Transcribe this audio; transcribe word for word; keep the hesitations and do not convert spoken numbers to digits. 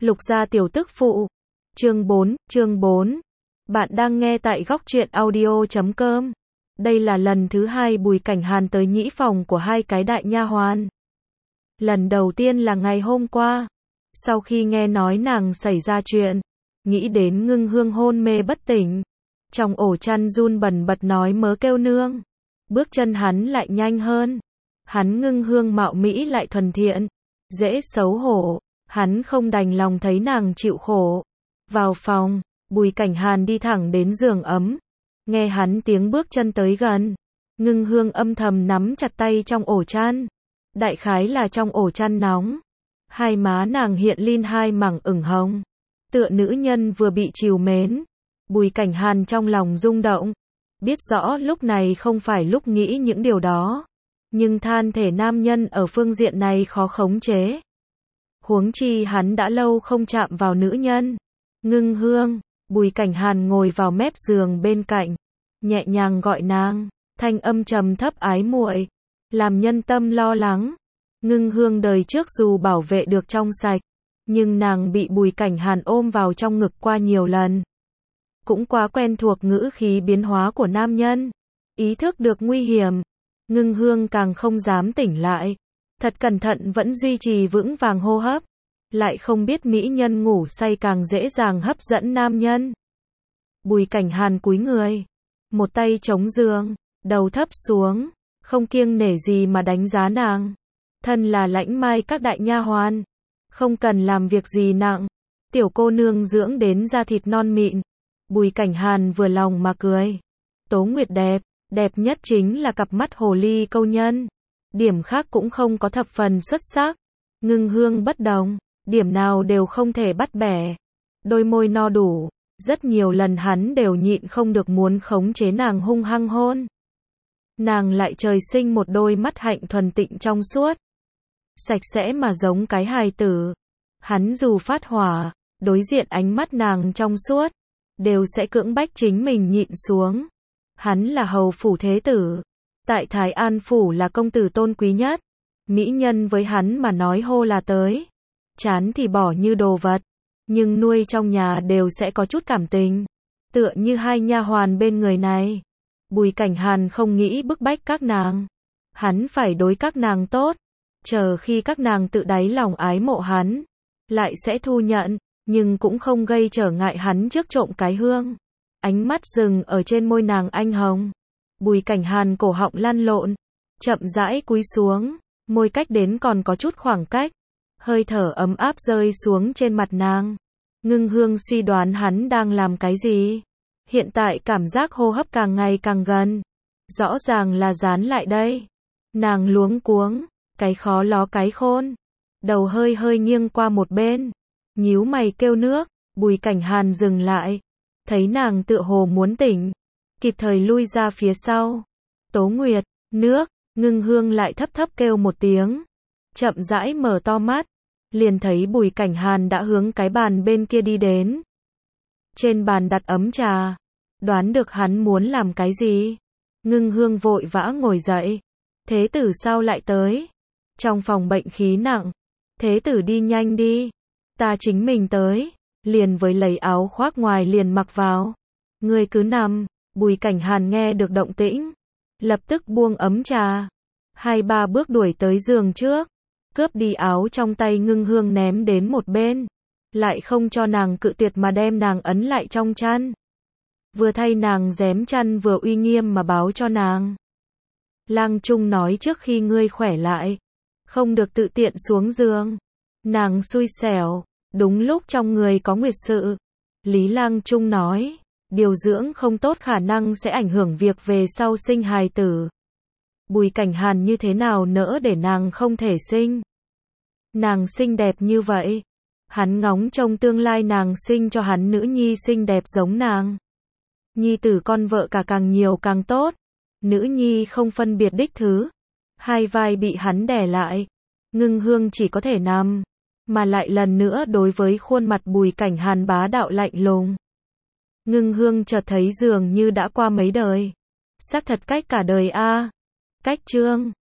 Lục gia tiểu tức phụ. Chương bốn, chương bốn. Bạn đang nghe tại góc truyện audio chấm com. Đây là lần thứ hai Bùi Cảnh Hàn tới nhĩ phòng của hai cái đại nha hoàn. Lần đầu tiên là ngày hôm qua. Sau khi nghe nói nàng xảy ra chuyện, nghĩ đến Ngưng Hương hôn mê bất tỉnh, trong ổ chăn run bần bật nói mớ kêu nương. Bước chân hắn lại nhanh hơn. Hắn Ngưng Hương mạo mỹ lại thuần thiện, dễ xấu hổ, hắn không đành lòng thấy nàng chịu khổ. Vào phòng, Bùi Cảnh Hàn đi thẳng đến giường ấm. Nghe hắn tiếng bước chân tới gần, Ngưng Hương âm thầm nắm chặt tay trong ổ chăn. Đại khái là trong ổ chăn nóng. Hai má nàng hiện lên hai mảng ửng hồng, tựa nữ nhân vừa bị trìu mến. Bùi Cảnh Hàn trong lòng rung động, biết rõ lúc này không phải lúc nghĩ những điều đó, nhưng than thể nam nhân ở phương diện này khó khống chế. Huống chi hắn đã lâu không chạm vào nữ nhân. Ngưng Hương. Bùi Cảnh Hàn ngồi vào mép giường bên cạnh, nhẹ nhàng gọi nàng, thanh âm trầm thấp ái muội, làm nhân tâm lo lắng. Ngưng Hương đời trước dù bảo vệ được trong sạch, nhưng nàng bị Bùi Cảnh Hàn ôm vào trong ngực qua nhiều lần, cũng quá quen thuộc ngữ khí biến hóa của nam nhân. Ý thức được nguy hiểm, Ngưng Hương càng không dám tỉnh lại, thật cẩn thận vẫn duy trì vững vàng hô hấp. Lại không biết mỹ nhân ngủ say càng dễ dàng hấp dẫn nam nhân. Bùi Cảnh Hàn cúi người, một tay chống giường, đầu thấp xuống, không kiêng nể gì mà đánh giá nàng. Thân là lãnh mai các đại nha hoàn, không cần làm việc gì nặng, tiểu cô nương dưỡng đến da thịt non mịn. Bùi Cảnh Hàn vừa lòng mà cười. Tố Nguyệt đẹp, đẹp nhất chính là cặp mắt hồ ly câu nhân. Điểm khác cũng không có thập phần xuất sắc. Ngưng Hương bất đồng, điểm nào đều không thể bắt bẻ. Đôi môi no đủ, rất nhiều lần hắn đều nhịn không được muốn khống chế nàng hung hăng hôn. Nàng lại trời sinh một đôi mắt hạnh thuần tịnh trong suốt, sạch sẽ mà giống cái hài tử. Hắn dù phát hỏa, đối diện ánh mắt nàng trong suốt, đều sẽ cưỡng bách chính mình nhịn xuống. Hắn là hầu phủ thế tử, tại Thái An phủ là công tử tôn quý nhất. Mỹ nhân với hắn mà nói hô là tới, chán thì bỏ như đồ vật, nhưng nuôi trong nhà đều sẽ có chút cảm tình, tựa như hai nha hoàn bên người này. Bùi Cảnh Hàn không nghĩ bức bách các nàng, hắn phải đối các nàng tốt, chờ khi các nàng tự đáy lòng ái mộ hắn, lại sẽ thu nhận, nhưng cũng không gây trở ngại hắn trước trộm cái hương. Ánh mắt dừng ở trên môi nàng anh hồng. Bùi Cảnh Hàn cổ họng lăn lộn, chậm rãi cúi xuống, môi cách đến còn có chút khoảng cách. Hơi thở ấm áp rơi xuống trên mặt nàng. Ngưng Hương suy đoán hắn đang làm cái gì. Hiện tại cảm giác hô hấp càng ngày càng gần, rõ ràng là dán lại đây. Nàng luống cuống, cái khó ló cái khôn, đầu hơi hơi nghiêng qua một bên, nhíu mày kêu nước. Bùi Cảnh Hàn dừng lại, thấy nàng tựa hồ muốn tỉnh, kịp thời lui ra phía sau. Tố Nguyệt, nước. Ngưng Hương lại thấp thấp kêu một tiếng, chậm rãi mở to mắt, liền thấy Bùi Cảnh Hàn đã hướng cái bàn bên kia đi đến. Trên bàn đặt ấm trà, đoán được hắn muốn làm cái gì. Ngưng Hương vội vã ngồi dậy. Thế tử sao lại tới? Trong phòng bệnh khí nặng. Thế tử đi nhanh đi, ta chính mình tới. Liền với lấy áo khoác ngoài liền mặc vào. Ngươi cứ nằm. Bùi Cảnh Hàn nghe được động tĩnh, lập tức buông ấm trà, hai ba bước đuổi tới giường trước, cướp đi áo trong tay Ngưng Hương ném đến một bên, lại không cho nàng cự tuyệt mà đem nàng ấn lại trong chăn. Vừa thay nàng rém chăn vừa uy nghiêm mà báo cho nàng. Lang Trung nói trước khi ngươi khỏe lại, không được tự tiện xuống giường. Nàng xui xẻo, đúng lúc trong người có nguyệt sự. Lý Lang Trung nói, điều dưỡng không tốt khả năng sẽ ảnh hưởng việc về sau sinh hài tử. Bùi Cảnh Hàn như thế nào nỡ để nàng không thể sinh. Nàng xinh đẹp như vậy, hắn ngóng trông tương lai nàng sinh cho hắn nữ nhi xinh đẹp giống nàng. Nhi tử con vợ cả càng nhiều càng tốt. Nữ nhi không phân biệt đích thứ. Hai vai bị hắn đè lại, Ngưng Hương chỉ có thể nằm, mà lại lần nữa đối với khuôn mặt Bùi Cảnh Hàn bá đạo lạnh lùng. Ngưng Hương chợt thấy dường như đã qua mấy đời. Xác thật cách cả đời a. Cách chương